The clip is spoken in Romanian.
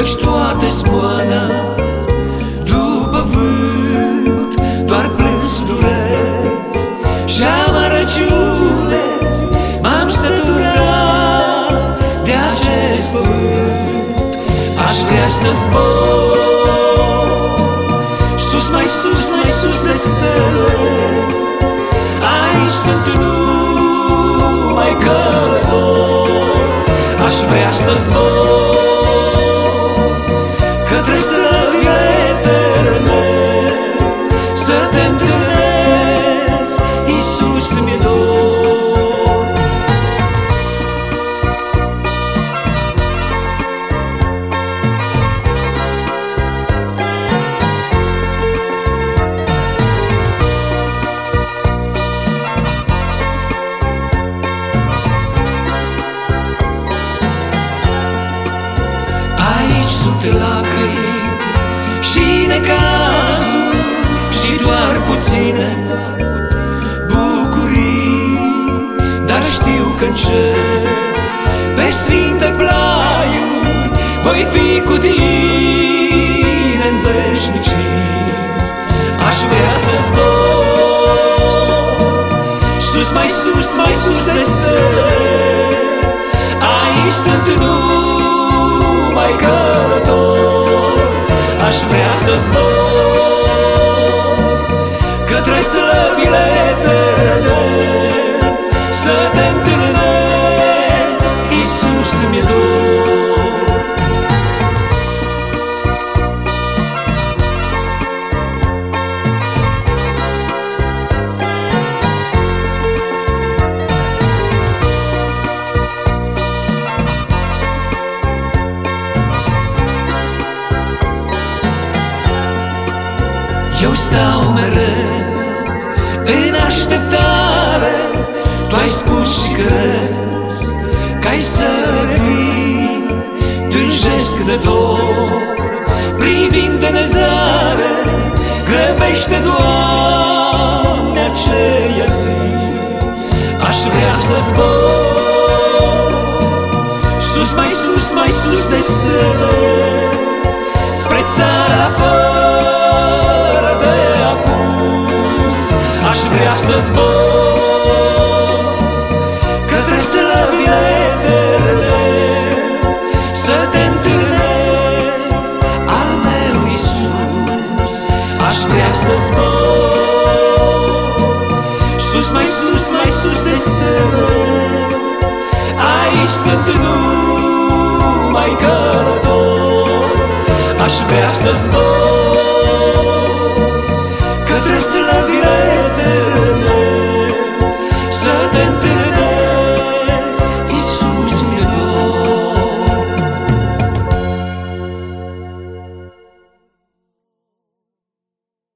căci toate zboană după vânt, doar plâns dureri și amărăciune. M-am săturat de acest pământ, aș vrea să zbor sus, mai sus, mai sus de stele. Aici sunt numai călător, aș vrea să zbor către străvile eterne, să te întâlnesc, Iisus, mi-e dor. Aici sunt lacrimi și necazuri și doar puține bucurii, dar știu că în cer, pe sfinte plaiuri, voi fi cu tine în veșnicii. Aș vrea să zbor sus, mai sus, mai sus de stele. Aici sunt numai călător, aș vrea să zbor către slăvile eterne, să te întâlnesc, Iisus, mi-e dor. Eu stau mereu în așteptare, tu ai spus și cred că-ai să revii. Tânjesc de dor, privind de nezare, grăbește, Doamne, aceea zi. Aș vrea să zbor sus, mai sus, mai sus de stele, spre țara fără de apus. Aș vrea să zbor către slăvile eterne, să te întâlnesc, al meu Iisus. Aș vrea să zbor sus, mai sus, mai sus de stele. Aici sunt numai călător, aș vrea să zbor către slăvile eterne,